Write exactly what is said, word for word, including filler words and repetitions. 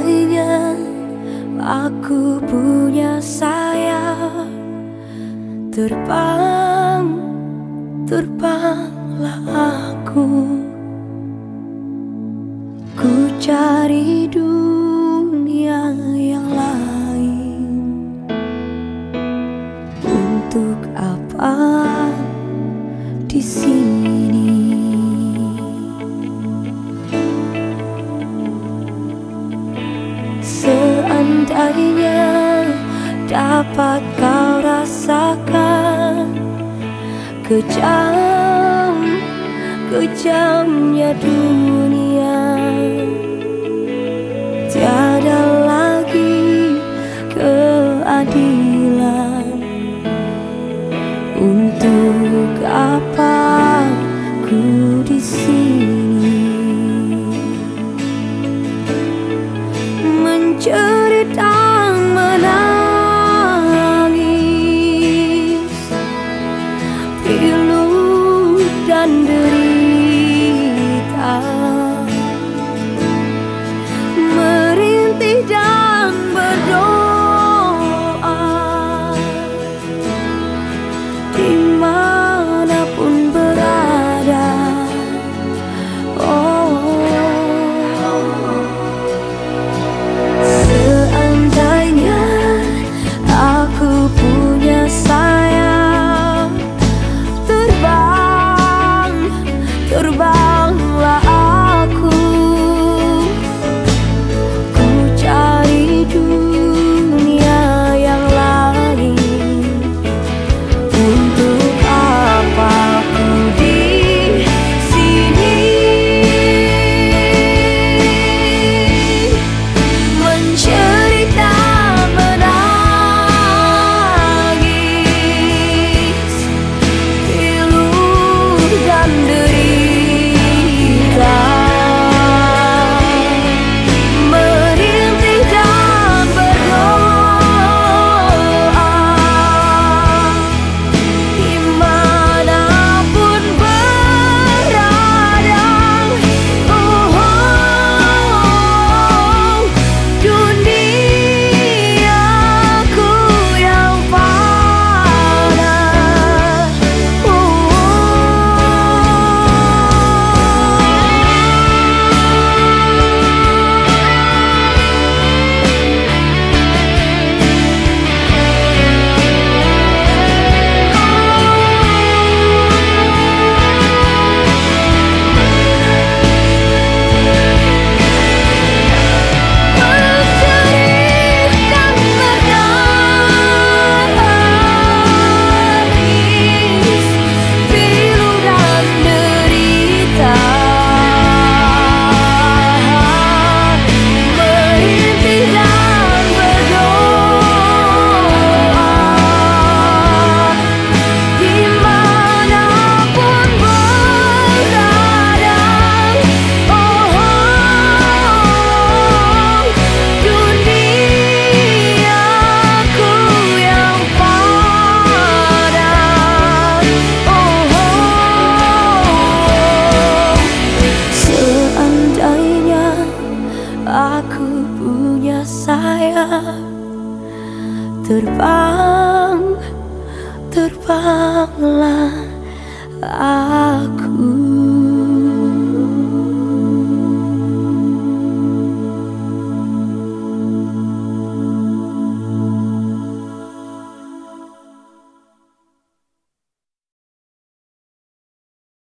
Seandainya aku punya sayap, terbang, terbanglah aku. Ku cari dunia yang lain. Untuk apa di sini? Seandainya dapat kau rasakan kejam, kejamnya dunia, tiada lagi keadilan. Untuk apa ku di sini mencerita menangis, pilu dan derita, merintih dan berdoa dimanapun berada. Oh, seandainya aku punya sayap, terbang, terbanglah aku. Ku cari dunia yang lain. Untuk apa ku di sini mencerita menangis, pilu dan derita, merintih dan berdoa dimanapun berada. Oh, duniaku yang fana. Mencerita menangis, pilu dan derita, merintih dan berdoa dimanapun berada. Oh, duniaku yang fana. Oh, seandainya aku punya sayap, terbang, terbanglah